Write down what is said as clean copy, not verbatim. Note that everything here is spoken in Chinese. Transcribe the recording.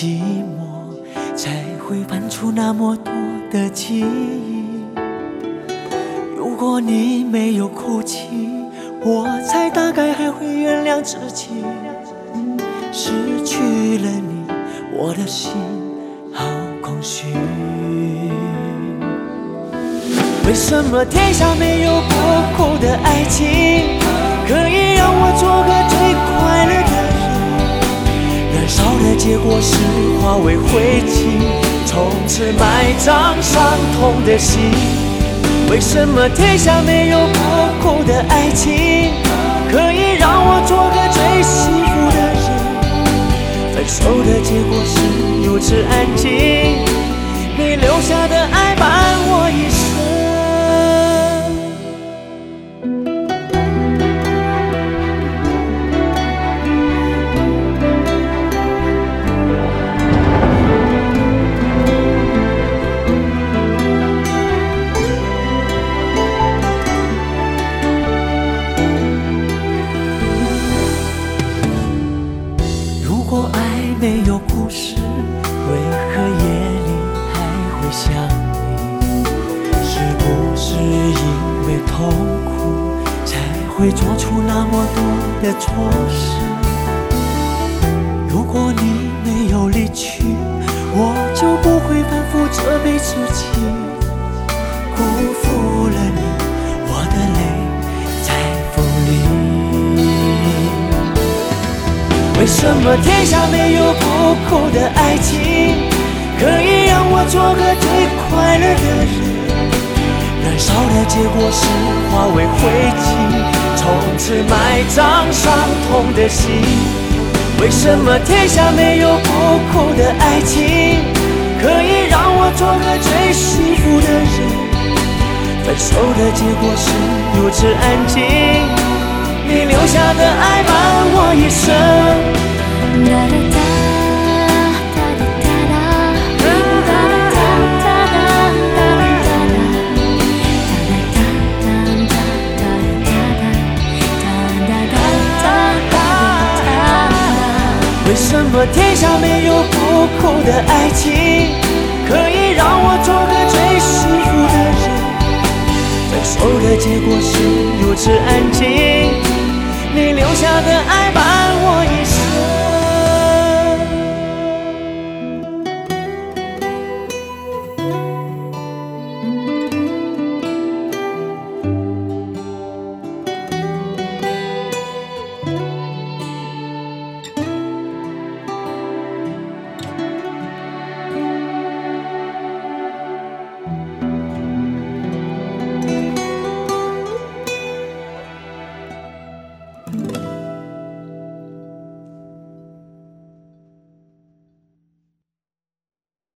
寂寞，才会翻出那么多的记忆。如果你没有哭泣，我猜大概还会原谅自己。失去了你，我的心好空虚。为什么天下没有不哭的爱情，可以让我做个最快乐的人？燃烧的结果是化为灰烬，从此埋葬伤痛的心。为什么天下没有不哭的爱情，可以让我做个最幸福的人？分手的结果是如此安静，你留下的爱伴我一生。如果爱没有故事，为何夜里还会想你？是不是因为痛苦，才会做出那么多的错事？如果你没有离去，我就不会反复责备自己。辜负了你，我的泪在风里。为什么天下没有不哭的爱情，可以让我做个最快乐的人？燃烧的结果是化为灰烬，从此埋葬伤痛的心。为什么天下没有不哭的爱情，可以让我做个最幸福的人？分手的结果是如此安静，你留下的爱伴我一生。为什么天下没有不哭的爱情，可以让我做个最幸福的人？分手的结果是如此安静，你留下的爱伴我一生。